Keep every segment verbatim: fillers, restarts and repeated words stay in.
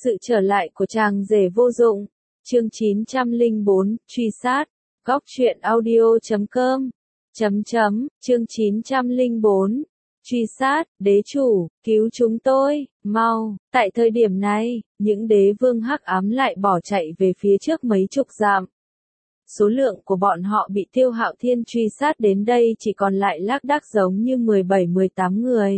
Sự trở lại của chàng rể vô dụng. Chương chín trăm lẻ bốn, truy sát. Góc truyện audio chấm com. Chấm chấm, chương chín trăm lẻ bốn. Truy sát, đế chủ, cứu chúng tôi, mau. Tại thời điểm này, những đế vương hắc ám lại bỏ chạy về phía trước mấy chục dặm. Số lượng của bọn họ bị Tiêu Hạo Thiên truy sát đến đây chỉ còn lại lác đác giống như mười bảy mười tám người.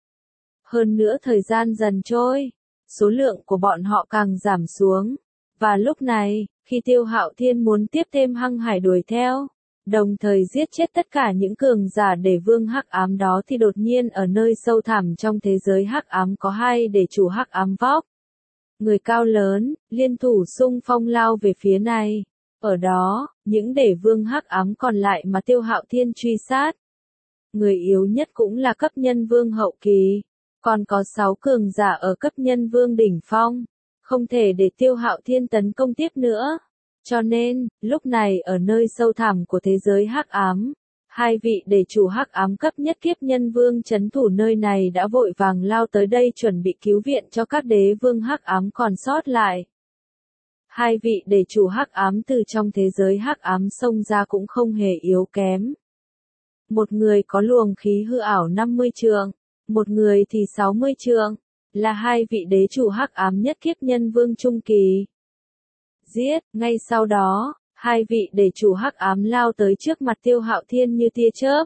Hơn nữa thời gian dần trôi, số lượng của bọn họ càng giảm xuống. Và lúc này, khi Tiêu Hạo Thiên muốn tiếp thêm hăng hải đuổi theo, đồng thời giết chết tất cả những cường giả để vương hắc ám đó thì đột nhiên ở nơi sâu thẳm trong thế giới hắc ám có hai để chủ hắc ám vóc. Người cao lớn, liên thủ xung phong lao về phía này. Ở đó, những để vương hắc ám còn lại mà Tiêu Hạo Thiên truy sát. Người yếu nhất cũng là cấp nhân vương hậu kỳ. Còn có sáu cường giả ở cấp nhân vương đỉnh phong. Không thể để Tiêu Hạo Thiên tấn công tiếp nữa. Cho nên, lúc này ở nơi sâu thẳm của thế giới hắc ám, hai vị đệ chủ hắc ám cấp nhất kiếp nhân vương trấn thủ nơi này đã vội vàng lao tới đây chuẩn bị cứu viện cho các đế vương hắc ám còn sót lại. Hai vị đệ chủ hắc ám từ trong thế giới hắc ám xông ra cũng không hề yếu kém. Một người có luồng khí hư ảo năm mươi trượng, một người thì sáu mươi trượng, là hai vị đế chủ hắc ám nhất kiếp nhân vương trung kỳ. Giết, ngay sau đó, hai vị đệ chủ hắc ám lao tới trước mặt Tiêu Hạo Thiên như tia chớp.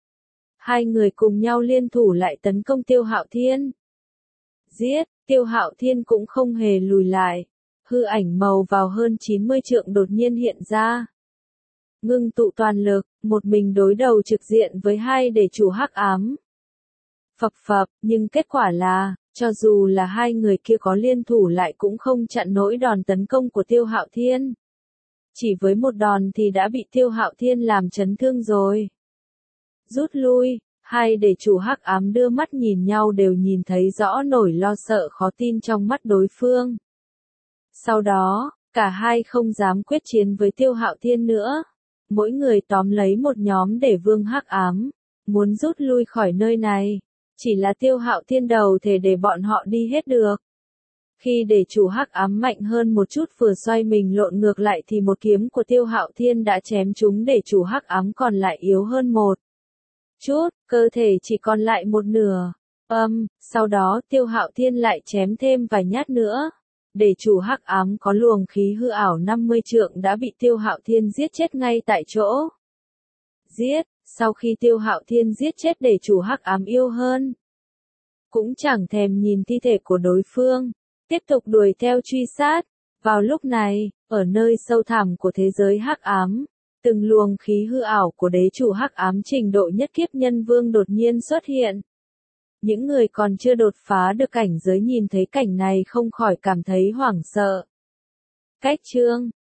Hai người cùng nhau liên thủ lại tấn công Tiêu Hạo Thiên. Giết, Tiêu Hạo Thiên cũng không hề lùi lại. Hư ảnh màu vào hơn chín mươi trượng đột nhiên hiện ra. Ngưng tụ toàn lực, một mình đối đầu trực diện với hai đệ chủ hắc ám. Phập phập, nhưng kết quả là, cho dù là hai người kia có liên thủ lại cũng không chặn nổi đòn tấn công của Tiêu Hạo Thiên. Chỉ với một đòn thì đã bị Tiêu Hạo Thiên làm chấn thương rồi. Rút lui, hai đệ chủ hắc ám đưa mắt nhìn nhau đều nhìn thấy rõ nổi lo sợ khó tin trong mắt đối phương. Sau đó, cả hai không dám quyết chiến với Tiêu Hạo Thiên nữa. Mỗi người tóm lấy một nhóm để vương hắc ám, muốn rút lui khỏi nơi này. Chỉ là Tiêu Hạo Thiên đầu thể để bọn họ đi hết được. Khi để chủ hắc ám mạnh hơn một chút vừa xoay mình lộn ngược lại thì một kiếm của Tiêu Hạo Thiên đã chém trúng để chủ hắc ám còn lại yếu hơn một chút, cơ thể chỉ còn lại một nửa. Âm, um, sau đó Tiêu Hạo Thiên lại chém thêm vài nhát nữa. Để chủ hắc ám có luồng khí hư ảo năm mươi trượng đã bị Tiêu Hạo Thiên giết chết ngay tại chỗ. Giết, sau khi Tiêu Hạo Thiên giết chết để chủ hắc ám yêu hơn, cũng chẳng thèm nhìn thi thể của đối phương, tiếp tục đuổi theo truy sát. Vào lúc này, ở nơi sâu thẳm của thế giới hắc ám, từng luồng khí hư ảo của đế chủ hắc ám trình độ nhất kiếp nhân vương đột nhiên xuất hiện. Những người còn chưa đột phá được cảnh giới nhìn thấy cảnh này không khỏi cảm thấy hoảng sợ. Cách chương